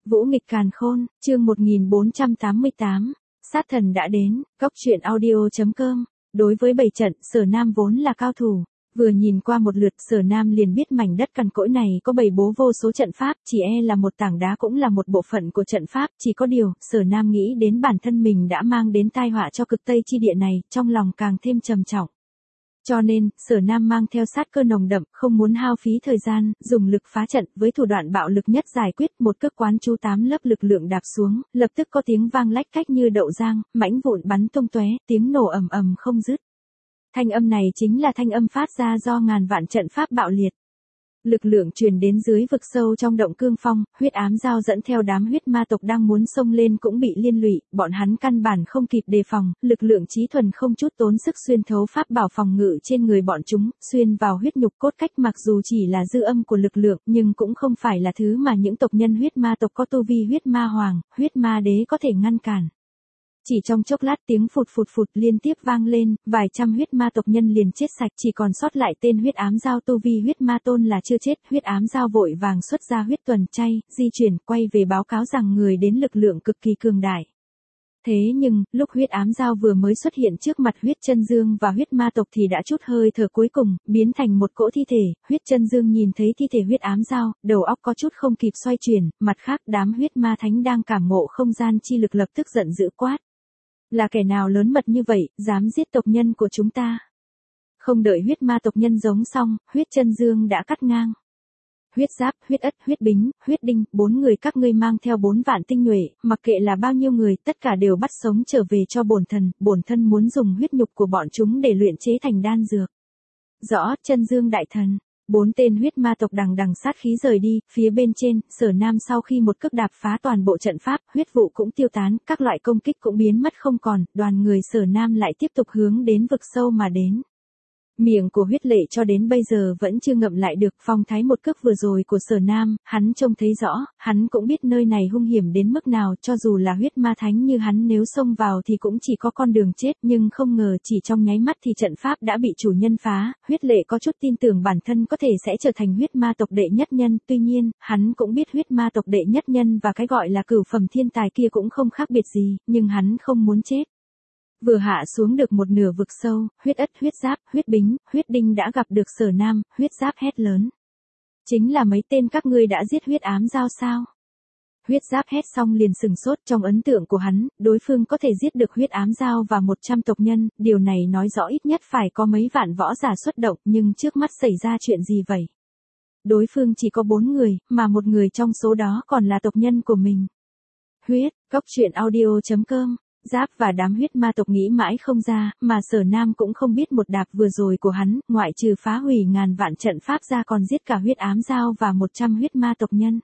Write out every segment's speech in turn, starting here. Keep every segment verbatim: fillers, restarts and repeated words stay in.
Vũ nghịch càn khôn, chương một nghìn bốn trăm tám mươi tám, sát thần đã đến, góc truyện audio.com. Đối với bảy trận, Sở Nam vốn là cao thủ, vừa nhìn qua một lượt Sở Nam liền biết mảnh đất cằn cỗi này có bày bố vô số trận pháp, chỉ e là một tảng đá cũng là một bộ phận của trận pháp, chỉ có điều, Sở Nam nghĩ đến bản thân mình đã mang đến tai họa cho cực Tây chi địa này, trong lòng càng thêm trầm trọng. Cho nên, Sở Nam mang theo sát cơ nồng đậm, không muốn hao phí thời gian, dùng lực phá trận, với thủ đoạn bạo lực nhất giải quyết, một cước quán chú tám lớp lực lượng đạp xuống, lập tức có tiếng vang lách cách như đậu rang, mảnh vụn bắn tung tóe, tiếng nổ ầm ầm không dứt. Thanh âm này chính là thanh âm phát ra do ngàn vạn trận pháp bạo liệt. Lực lượng truyền đến dưới vực sâu trong động cương phong, huyết ám giao dẫn theo đám huyết ma tộc đang muốn xông lên cũng bị liên lụy, bọn hắn căn bản không kịp đề phòng, lực lượng trí thuần không chút tốn sức xuyên thấu pháp bảo phòng ngự trên người bọn chúng, xuyên vào huyết nhục cốt cách, mặc dù chỉ là dư âm của lực lượng, nhưng cũng không phải là thứ mà những tộc nhân huyết ma tộc có tu vi huyết ma hoàng, huyết ma đế có thể ngăn cản. Chỉ trong chốc lát tiếng phụt phụt phụt liên tiếp vang lên, vài trăm huyết ma tộc nhân liền chết sạch, chỉ còn sót lại tên huyết ám giao tu vi huyết ma tôn là chưa chết. Huyết ám giao vội vàng xuất ra huyết tuần chay, di chuyển, quay về báo cáo rằng người đến lực lượng cực kỳ cường đại. Thế nhưng, lúc huyết ám giao vừa mới xuất hiện trước mặt huyết chân dương và huyết ma tộc thì đã chút hơi thở cuối cùng, biến thành một cỗ thi thể. Huyết chân dương nhìn thấy thi thể huyết ám giao, đầu óc có chút không kịp xoay chuyển, mặt khác đám huyết ma thánh đang cảm ngộ không gian chi lực lập tức giận dữ quát. Là kẻ nào lớn mật như vậy, dám giết tộc nhân của chúng ta? Không đợi huyết ma tộc nhân giống xong, huyết chân dương đã cắt ngang. Huyết giáp, huyết ất, huyết bính, huyết đinh, bốn người các ngươi mang theo bốn vạn tinh nhuệ, mặc kệ là bao nhiêu người, tất cả đều bắt sống trở về cho bổn thần, bổn thân muốn dùng huyết nhục của bọn chúng để luyện chế thành đan dược. Rõ, chân dương đại thần. Bốn tên huyết ma tộc đằng đằng sát khí rời đi, phía bên trên, Sở Nam sau khi một cước đạp phá toàn bộ trận pháp, huyết vụ cũng tiêu tán, các loại công kích cũng biến mất không còn, đoàn người Sở Nam lại tiếp tục hướng đến vực sâu mà đến. Miệng của huyết lệ cho đến bây giờ vẫn chưa ngậm lại được phong thái một cước vừa rồi của Sở Nam, hắn trông thấy rõ, hắn cũng biết nơi này hung hiểm đến mức nào, cho dù là huyết ma thánh như hắn nếu xông vào thì cũng chỉ có con đường chết, nhưng không ngờ chỉ trong nháy mắt thì trận pháp đã bị chủ nhân phá, huyết lệ có chút tin tưởng bản thân có thể sẽ trở thành huyết ma tộc đệ nhất nhân, tuy nhiên, hắn cũng biết huyết ma tộc đệ nhất nhân và cái gọi là cửu phẩm thiên tài kia cũng không khác biệt gì, nhưng hắn không muốn chết. Vừa hạ xuống được một nửa vực sâu, huyết ất, huyết giáp, huyết bính, huyết đinh đã gặp được Sở Nam, huyết giáp hét lớn. Chính là mấy tên các ngươi đã giết huyết ám giao sao? Huyết giáp hét xong liền sừng sốt, trong ấn tượng của hắn, đối phương có thể giết được huyết ám giao và một trăm tộc nhân, điều này nói rõ ít nhất phải có mấy vạn võ giả xuất động, nhưng trước mắt xảy ra chuyện gì vậy? Đối phương chỉ có bốn người, mà một người trong số đó còn là tộc nhân của mình. Huyết, góc truyện audio.com. Giáp và đám huyết ma tộc nghĩ mãi không ra, mà Sở Nam cũng không biết một đạp vừa rồi của hắn, ngoại trừ phá hủy ngàn vạn trận pháp ra còn giết cả huyết ám giao và một trăm huyết ma tộc nhân.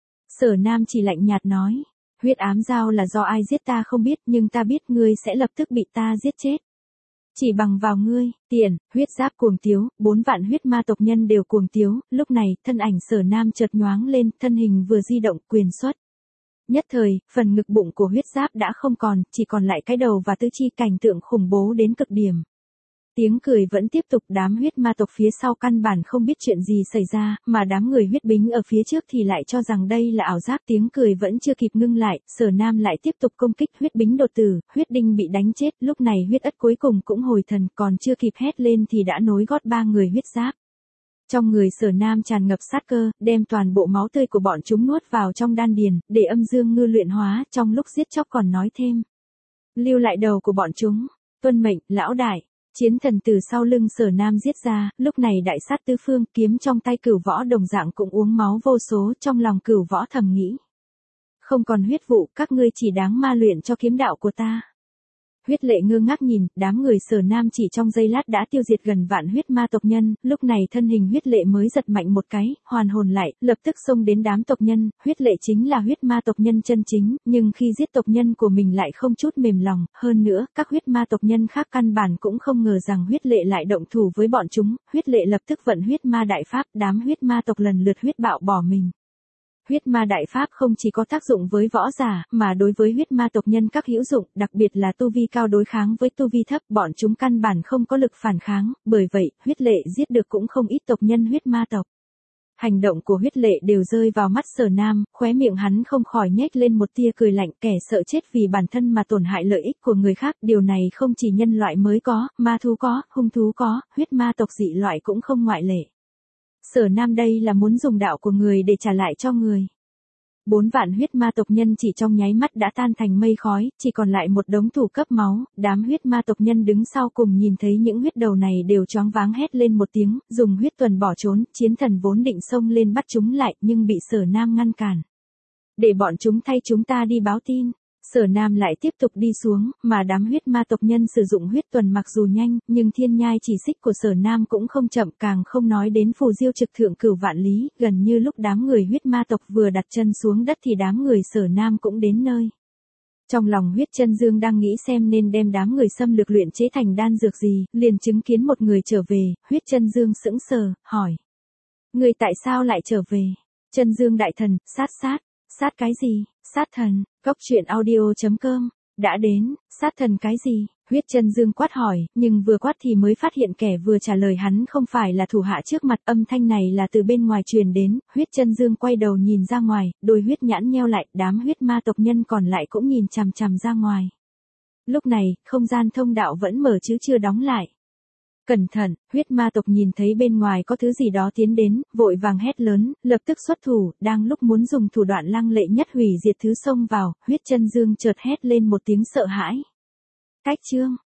Sở Nam chỉ lạnh nhạt nói, huyết ám giao là do ai giết ta không biết, nhưng ta biết ngươi sẽ lập tức bị ta giết chết. Chỉ bằng vào ngươi, tiền, huyết giáp cuồng tiếu, bốn vạn huyết ma tộc nhân đều cuồng tiếu, lúc này, thân ảnh Sở Nam chợt nhoáng lên, thân hình vừa di động, quyền xuất. Nhất thời, phần ngực bụng của huyết giáp đã không còn, chỉ còn lại cái đầu và tứ chi, cảnh tượng khủng bố đến cực điểm. Tiếng cười vẫn tiếp tục, đám huyết ma tộc phía sau căn bản không biết chuyện gì xảy ra, mà đám người huyết bính ở phía trước thì lại cho rằng đây là ảo giác. Tiếng cười vẫn chưa kịp ngưng lại, Sở Nam lại tiếp tục công kích, huyết bính đột tử, huyết đinh bị đánh chết, lúc này huyết ất cuối cùng cũng hồi thần, còn chưa kịp hét lên thì đã nối gót ba người huyết giáp. Trong người Sở Nam tràn ngập sát cơ, đem toàn bộ máu tươi của bọn chúng nuốt vào trong đan điền, để âm dương ngư luyện hóa, trong lúc giết chóc còn nói thêm. Lưu lại đầu của bọn chúng, tuân mệnh, lão đại, chiến thần từ sau lưng Sở Nam giết ra, lúc này đại sát tứ phương, kiếm trong tay cửu võ đồng dạng cũng uống máu vô số, trong lòng cửu võ thầm nghĩ. Không còn huyết vụ, các ngươi chỉ đáng ma luyện cho kiếm đạo của ta. Huyết lệ ngơ ngác nhìn, đám người Sở Nam chỉ trong giây lát đã tiêu diệt gần vạn huyết ma tộc nhân, lúc này thân hình huyết lệ mới giật mạnh một cái, hoàn hồn lại, lập tức xông đến đám tộc nhân, huyết lệ chính là huyết ma tộc nhân chân chính, nhưng khi giết tộc nhân của mình lại không chút mềm lòng, hơn nữa, các huyết ma tộc nhân khác căn bản cũng không ngờ rằng huyết lệ lại động thủ với bọn chúng, huyết lệ lập tức vận huyết ma đại pháp, đám huyết ma tộc lần lượt huyết bạo bỏ mình. Huyết ma đại pháp không chỉ có tác dụng với võ giả, mà đối với huyết ma tộc nhân các hữu dụng, đặc biệt là tu vi cao đối kháng với tu vi thấp, bọn chúng căn bản không có lực phản kháng, bởi vậy, huyết lệ giết được cũng không ít tộc nhân huyết ma tộc. Hành động của huyết lệ đều rơi vào mắt Sở Nam, khóe miệng hắn không khỏi nhếch lên một tia cười lạnh, kẻ sợ chết vì bản thân mà tổn hại lợi ích của người khác, điều này không chỉ nhân loại mới có, ma thú có, hung thú có, huyết ma tộc dị loại cũng không ngoại lệ. Sở Nam đây là muốn dùng đạo của người để trả lại cho người. Bốn vạn huyết ma tộc nhân chỉ trong nháy mắt đã tan thành mây khói, chỉ còn lại một đống thủ cấp máu, đám huyết ma tộc nhân đứng sau cùng nhìn thấy những huyết đầu này đều choáng váng hét lên một tiếng, dùng huyết tuần bỏ trốn, chiến thần vốn định xông lên bắt chúng lại nhưng bị Sở Nam ngăn cản. Để bọn chúng thay chúng ta đi báo tin. Sở Nam lại tiếp tục đi xuống, mà đám huyết ma tộc nhân sử dụng huyết tuần mặc dù nhanh, nhưng thiên nhai chỉ xích của Sở Nam cũng không chậm, càng không nói đến phù diêu trực thượng cửu vạn lý, gần như lúc đám người huyết ma tộc vừa đặt chân xuống đất thì đám người Sở Nam cũng đến nơi. Trong lòng huyết chân dương đang nghĩ xem nên đem đám người xâm lược luyện chế thành đan dược gì, liền chứng kiến một người trở về, huyết chân dương sững sờ, hỏi. Người tại sao lại trở về? Chân dương đại thần, sát sát. Sát cái gì? Sát thần, Cốc Truyện Audio chấm com, đã đến, sát thần cái gì? Huyết chân dương quát hỏi, nhưng vừa quát thì mới phát hiện kẻ vừa trả lời hắn không phải là thủ hạ trước mặt, âm thanh này là từ bên ngoài truyền đến, huyết chân dương quay đầu nhìn ra ngoài, đôi huyết nhãn nheo lại, đám huyết ma tộc nhân còn lại cũng nhìn chằm chằm ra ngoài. Lúc này, không gian thông đạo vẫn mở chứ chưa đóng lại. Cẩn thận, huyết ma tộc nhìn thấy bên ngoài có thứ gì đó tiến đến, vội vàng hét lớn, lập tức xuất thủ, đang lúc muốn dùng thủ đoạn lăng lệ nhất hủy diệt thứ xông vào, huyết chân dương chợt hét lên một tiếng sợ hãi. Cách chương.